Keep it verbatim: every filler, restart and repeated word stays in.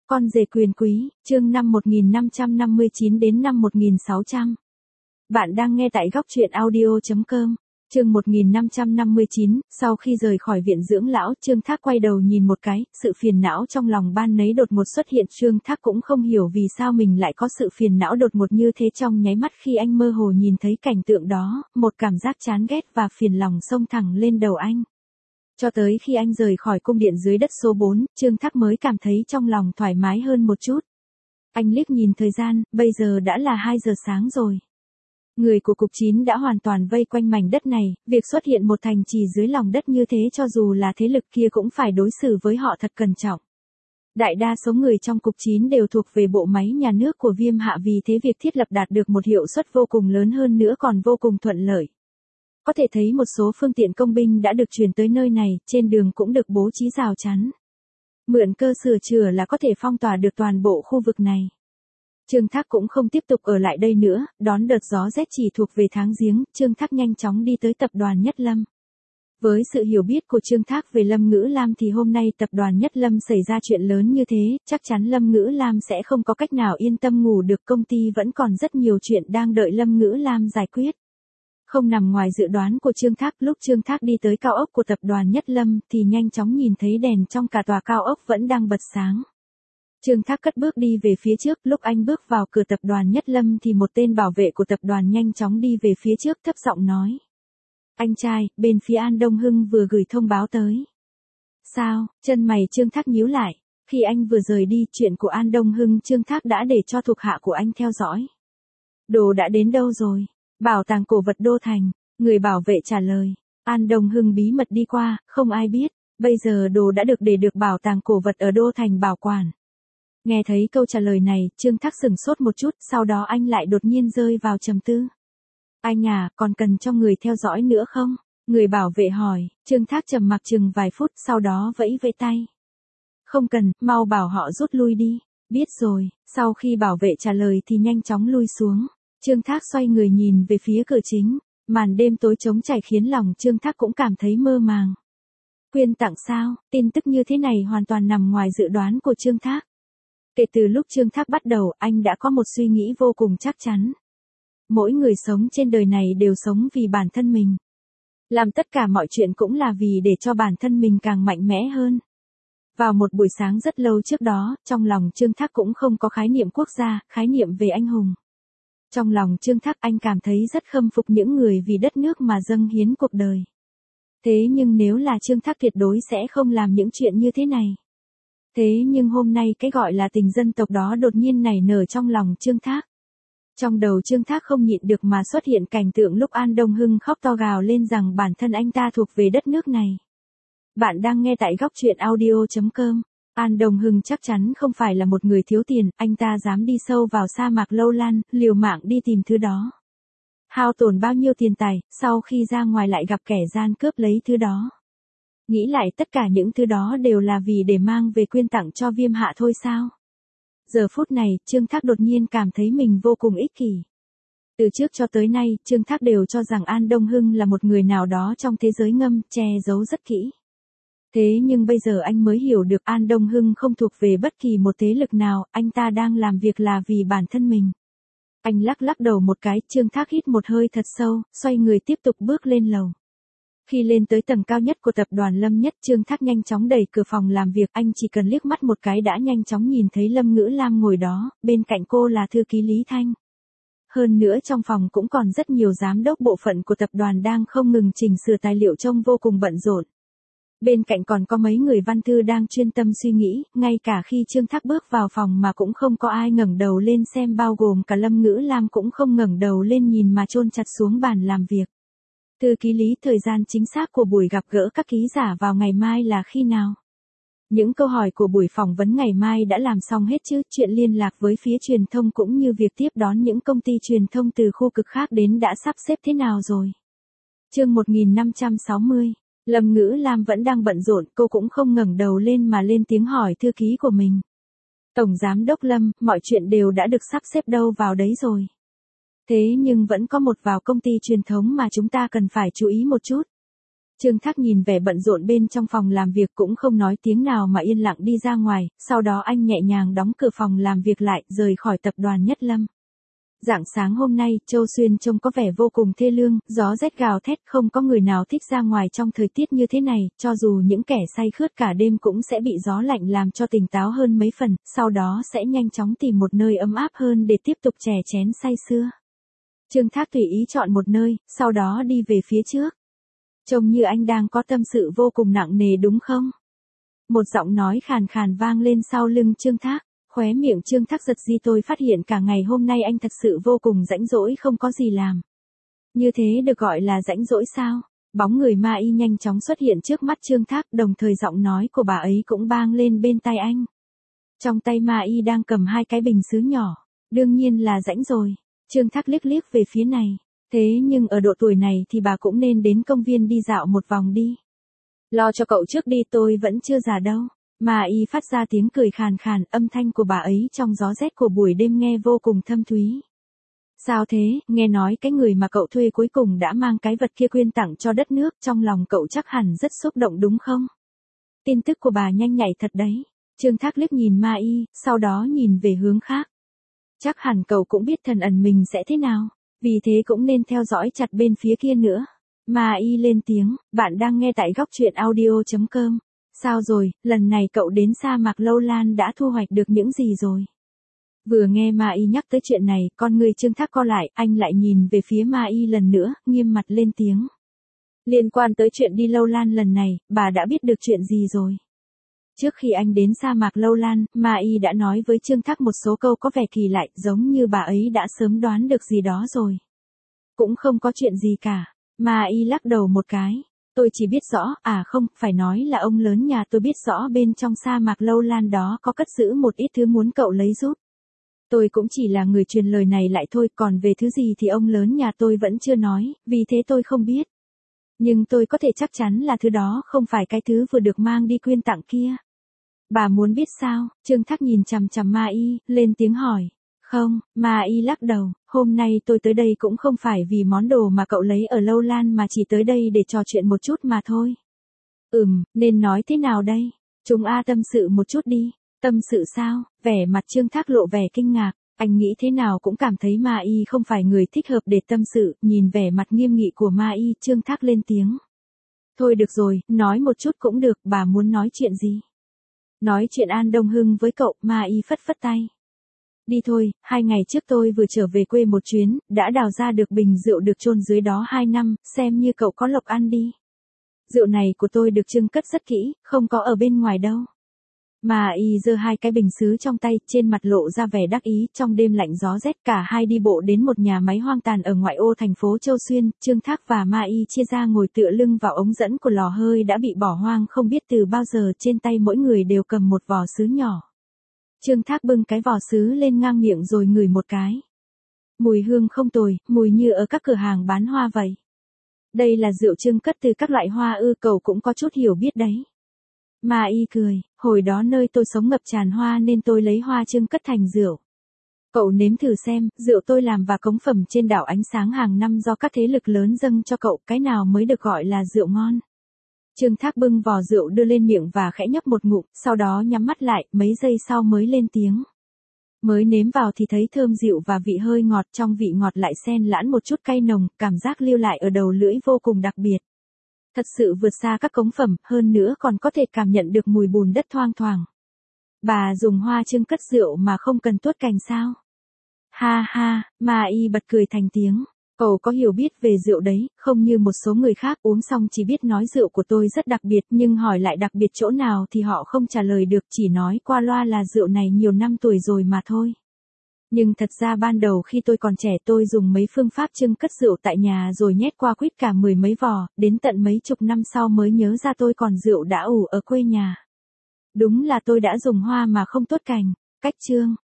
Con rể quyền quý, chương năm một nghìn năm trăm năm mươi chín đến năm một nghìn sáu trăm. Bạn đang nghe tại góc truyện audio chấm com. Chương một nghìn năm trăm năm mươi chín, sau khi rời khỏi viện dưỡng lão, Trương Thác quay đầu nhìn một cái, sự phiền não trong lòng ban nấy đột ngột xuất hiện. Trương Thác cũng không hiểu vì sao mình lại có sự phiền não đột ngột như thế. Trong nháy mắt khi anh mơ hồ nhìn thấy cảnh tượng đó, một cảm giác chán ghét và phiền lòng xông thẳng lên đầu anh. Cho tới khi anh rời khỏi cung điện dưới đất số bốn, Trương Thác mới cảm thấy trong lòng thoải mái hơn một chút. Anh liếc nhìn thời gian, bây giờ đã là hai giờ sáng rồi. Người của cục chín đã hoàn toàn vây quanh mảnh đất này, việc xuất hiện một thành trì dưới lòng đất như thế cho dù là thế lực kia cũng phải đối xử với họ thật cẩn trọng. Đại đa số người trong cục chín đều thuộc về bộ máy nhà nước của Viêm Hạ, vì thế việc thiết lập đạt được một hiệu suất vô cùng lớn, hơn nữa còn vô cùng thuận lợi. Có thể thấy một số phương tiện công binh đã được chuyển tới nơi này, trên đường cũng được bố trí rào chắn. Mượn cơ sửa chữa là có thể phong tỏa được toàn bộ khu vực này. Trương Thác cũng không tiếp tục ở lại đây nữa, đón đợt gió rét chỉ thuộc về tháng giếng, Trương Thác nhanh chóng đi tới tập đoàn Nhất Lâm. Với sự hiểu biết của Trương Thác về Lâm Ngữ Lam thì hôm nay tập đoàn Nhất Lâm xảy ra chuyện lớn như thế, chắc chắn Lâm Ngữ Lam sẽ không có cách nào yên tâm ngủ được, công ty vẫn còn rất nhiều chuyện đang đợi Lâm Ngữ Lam giải quyết. Không nằm ngoài dự đoán của Trương Thác, lúc Trương Thác đi tới cao ốc của tập đoàn Nhất Lâm thì nhanh chóng nhìn thấy đèn trong cả tòa cao ốc vẫn đang bật sáng. Trương Thác cất bước đi về phía trước, lúc anh bước vào cửa tập đoàn Nhất Lâm thì một tên bảo vệ của tập đoàn nhanh chóng đi về phía trước thấp giọng nói. Anh trai, bên phía An Đông Hưng vừa gửi thông báo tới. Sao? Chân mày Trương Thác nhíu lại, khi anh vừa rời đi, chuyện của An Đông Hưng Trương Thác đã để cho thuộc hạ của anh theo dõi. Đồ đã đến đâu rồi? Bảo tàng cổ vật Đô Thành, người bảo vệ trả lời. An Đông Hưng bí mật đi qua, không ai biết, bây giờ đồ đã được để được bảo tàng cổ vật ở Đô Thành bảo quản. Nghe thấy câu trả lời này, Trương Thác sửng sốt một chút, sau đó anh lại đột nhiên rơi vào trầm tư. Anh à, còn cần cho người theo dõi nữa không? Người bảo vệ hỏi. Trương Thác trầm mặc chừng vài phút, sau đó vẫy vẫy tay. Không cần, mau bảo họ rút lui đi. Biết rồi. Sau khi bảo vệ trả lời thì nhanh chóng lui xuống. Trương Thác xoay người nhìn về phía cửa chính, màn đêm tối trống trải khiến lòng Trương Thác cũng cảm thấy mơ màng. Quyên tặng sao? Tin tức như thế này hoàn toàn nằm ngoài dự đoán của Trương Thác. Kể từ lúc Trương Thác bắt đầu, anh đã có một suy nghĩ vô cùng chắc chắn. Mỗi người sống trên đời này đều sống vì bản thân mình. Làm tất cả mọi chuyện cũng là vì để cho bản thân mình càng mạnh mẽ hơn. Vào một buổi sáng rất lâu trước đó, trong lòng Trương Thác cũng không có khái niệm quốc gia, khái niệm về anh hùng. Trong lòng Trương Thác anh cảm thấy rất khâm phục những người vì đất nước mà dâng hiến cuộc đời. Thế nhưng nếu là Trương Thác tuyệt đối sẽ không làm những chuyện như thế này. Thế nhưng hôm nay cái gọi là tình dân tộc đó đột nhiên nảy nở trong lòng Trương Thác. Trong đầu Trương Thác không nhịn được mà xuất hiện cảnh tượng lúc An Đông Hưng khóc to gào lên rằng bản thân anh ta thuộc về đất nước này. Bạn đang nghe tại góc truyện audio chấm com. An Đông Hưng chắc chắn không phải là một người thiếu tiền, anh ta dám đi sâu vào sa mạc Lâu Lan, liều mạng đi tìm thứ đó. Hao tổn bao nhiêu tiền tài, sau khi ra ngoài lại gặp kẻ gian cướp lấy thứ đó. Nghĩ lại tất cả những thứ đó đều là vì để mang về quyên tặng cho Viêm Hạ thôi sao? Giờ phút này, Trương Thác đột nhiên cảm thấy mình vô cùng ích kỷ. Từ trước cho tới nay, Trương Thác đều cho rằng An Đông Hưng là một người nào đó trong thế giới ngầm, che giấu rất kỹ. Thế nhưng bây giờ anh mới hiểu được An Đông Hưng không thuộc về bất kỳ một thế lực nào, anh ta đang làm việc là vì bản thân mình. Anh lắc lắc đầu một cái, Trương Thác hít một hơi thật sâu, xoay người tiếp tục bước lên lầu. Khi lên tới tầng cao nhất của tập đoàn Lâm Nhất, Trương Thác nhanh chóng đẩy cửa phòng làm việc, anh chỉ cần liếc mắt một cái đã nhanh chóng nhìn thấy Lâm Ngữ Lam ngồi đó, bên cạnh cô là thư ký Lý Thanh. Hơn nữa trong phòng cũng còn rất nhiều giám đốc bộ phận của tập đoàn đang không ngừng chỉnh sửa tài liệu trông vô cùng bận rộn. Bên cạnh còn có mấy người văn thư đang chuyên tâm suy nghĩ, ngay cả khi Trương Thác bước vào phòng mà cũng không có ai ngẩng đầu lên xem, bao gồm cả Lâm Ngữ Lam cũng không ngẩng đầu lên nhìn mà chôn chặt xuống bàn làm việc. Thư ký Lý, thời gian chính xác của buổi gặp gỡ các ký giả vào ngày mai là khi nào? Những câu hỏi của buổi phỏng vấn ngày mai đã làm xong hết chứ? Chuyện liên lạc với phía truyền thông cũng như việc tiếp đón những công ty truyền thông từ khu cực khác đến đã sắp xếp thế nào rồi? Chương một nghìn năm trăm sáu mươi. Lâm Ngữ Lam vẫn đang bận rộn, cô cũng không ngẩng đầu lên mà lên tiếng hỏi thư ký của mình. Tổng giám đốc Lâm, mọi chuyện đều đã được sắp xếp đâu vào đấy rồi. Thế nhưng vẫn có một vào công ty truyền thống mà chúng ta cần phải chú ý một chút. Trương Thác nhìn vẻ bận rộn bên trong phòng làm việc cũng không nói tiếng nào mà yên lặng đi ra ngoài, sau đó anh nhẹ nhàng đóng cửa phòng làm việc lại, rời khỏi tập đoàn Nhất Lâm. Rạng sáng hôm nay, Châu Xuyên trông có vẻ vô cùng thê lương, gió rét gào thét, không có người nào thích ra ngoài trong thời tiết như thế này, cho dù những kẻ say khướt cả đêm cũng sẽ bị gió lạnh làm cho tỉnh táo hơn mấy phần, sau đó sẽ nhanh chóng tìm một nơi ấm áp hơn để tiếp tục chè chén say sưa. Trương Thác tùy ý chọn một nơi, sau đó đi về phía trước. Trông như anh đang có tâm sự vô cùng nặng nề đúng không? Một giọng nói khàn khàn vang lên sau lưng Trương Thác. Khóe miệng Trương Thác giật di tôi phát hiện cả ngày hôm nay anh thật sự vô cùng rãnh rỗi không có gì làm. Như thế được gọi là rãnh rỗi sao? Bóng người ma y nhanh chóng xuất hiện trước mắt Trương Thác, đồng thời giọng nói của bà ấy cũng vang lên bên tai anh. Trong tay ma y đang cầm hai cái bình sứ nhỏ. Đương nhiên là rãnh rồi. Trương Thác liếc liếc về phía này. Thế nhưng ở độ tuổi này thì bà cũng nên đến công viên đi dạo một vòng đi. Lo cho cậu trước đi, tôi vẫn chưa già đâu. Ma y phát ra tiếng cười khàn khàn, âm thanh của bà ấy trong gió rét của buổi đêm nghe vô cùng thâm thúy. Sao thế, nghe nói cái người mà cậu thuê cuối cùng đã mang cái vật kia quyên tặng cho đất nước, trong lòng cậu chắc hẳn rất xúc động đúng không? Tin tức của bà nhanh nhạy thật đấy. Trương Thác liếc nhìn ma y, sau đó nhìn về hướng khác. Chắc hẳn cậu cũng biết thần ẩn mình sẽ thế nào, vì thế cũng nên theo dõi chặt bên phía kia nữa. Ma y lên tiếng, bạn đang nghe tại góc truyện audio chấm com. Sao rồi, lần này cậu đến sa mạc Lâu Lan đã thu hoạch được những gì rồi? Vừa nghe Ma Y nhắc tới chuyện này, con người Trương Thác co lại, anh lại nhìn về phía Ma Y lần nữa, nghiêm mặt lên tiếng. Liên quan tới chuyện đi Lâu Lan lần này, bà đã biết được chuyện gì rồi? Trước khi anh đến sa mạc Lâu Lan, Ma Y đã nói với Trương Thác một số câu có vẻ kỳ lạ, giống như bà ấy đã sớm đoán được gì đó rồi. Cũng không có chuyện gì cả. Ma Y lắc đầu một cái. Tôi chỉ biết rõ, à không, phải nói là ông lớn nhà tôi biết rõ bên trong sa mạc Lâu Lan đó có cất giữ một ít thứ muốn cậu lấy giúp. Tôi cũng chỉ là người truyền lời này lại thôi, còn về thứ gì thì ông lớn nhà tôi vẫn chưa nói, vì thế tôi không biết. Nhưng tôi có thể chắc chắn là thứ đó không phải cái thứ vừa được mang đi quyên tặng kia. Bà muốn biết sao? Trương Thác nhìn chằm chằm Ma Y, lên tiếng hỏi. Không, Ma Y lắc đầu, hôm nay tôi tới đây cũng không phải vì món đồ mà cậu lấy ở Lâu Lan mà chỉ tới đây để trò chuyện một chút mà thôi. Ừm, nên nói thế nào đây? Chúng A tâm sự một chút đi. Tâm sự sao? Vẻ mặt Trương Thác lộ vẻ kinh ngạc, anh nghĩ thế nào cũng cảm thấy Ma Y không phải người thích hợp để tâm sự, nhìn vẻ mặt nghiêm nghị của Ma Y, Trương Thác lên tiếng. Thôi được rồi, nói một chút cũng được, bà muốn nói chuyện gì? Nói chuyện An Đông Hưng với cậu, Ma Y phất phất tay. Đi thôi, hai ngày trước tôi vừa trở về quê một chuyến, đã đào ra được bình rượu được chôn dưới đó hai năm, xem như cậu có lộc ăn đi. Rượu này của tôi được trưng cất rất kỹ, không có ở bên ngoài đâu. Ma Y giơ hai cái bình sứ trong tay, trên mặt lộ ra vẻ đắc ý, trong đêm lạnh gió rét cả hai đi bộ đến một nhà máy hoang tàn ở ngoại ô thành phố Châu Xuyên, Trương Thác và Ma Y chia ra ngồi tựa lưng vào ống dẫn của lò hơi đã bị bỏ hoang không biết từ bao giờ, trên tay mỗi người đều cầm một vò sứ nhỏ. Trương Thác bưng cái vò sứ lên ngang miệng rồi ngửi một cái. Mùi hương không tồi, mùi như ở các cửa hàng bán hoa vậy. Đây là rượu trưng cất từ các loại hoa ư, cậu cũng có chút hiểu biết đấy. Ma Y cười, hồi đó nơi tôi sống ngập tràn hoa nên tôi lấy hoa trưng cất thành rượu. Cậu nếm thử xem, rượu tôi làm và cống phẩm trên đảo Ánh Sáng hàng năm do các thế lực lớn dâng cho cậu, cái nào mới được gọi là rượu ngon. Trương Thác bưng vò rượu đưa lên miệng và khẽ nhấp một ngụm, sau đó nhắm mắt lại, mấy giây sau mới lên tiếng. Mới nếm vào thì thấy thơm dịu và vị hơi ngọt, trong vị ngọt lại xen lẫn một chút cay nồng, cảm giác lưu lại ở đầu lưỡi vô cùng đặc biệt. Thật sự vượt xa các cống phẩm, hơn nữa còn có thể cảm nhận được mùi bùn đất thoang thoảng. Bà dùng hoa trưng cất rượu mà không cần tuốt cành sao? Ha ha, Ma Y bật cười thành tiếng. Cậu có hiểu biết về rượu đấy, không như một số người khác uống xong chỉ biết nói rượu của tôi rất đặc biệt, nhưng hỏi lại đặc biệt chỗ nào thì họ không trả lời được, chỉ nói qua loa là rượu này nhiều năm tuổi rồi mà thôi. Nhưng thật ra ban đầu khi tôi còn trẻ tôi dùng mấy phương pháp trưng cất rượu tại nhà rồi nhét qua quýt cả mười mấy vò, đến tận mấy chục năm sau mới nhớ ra tôi còn rượu đã ủ ở quê nhà. Đúng là tôi đã dùng hoa mà không tuốt cành. Cách chương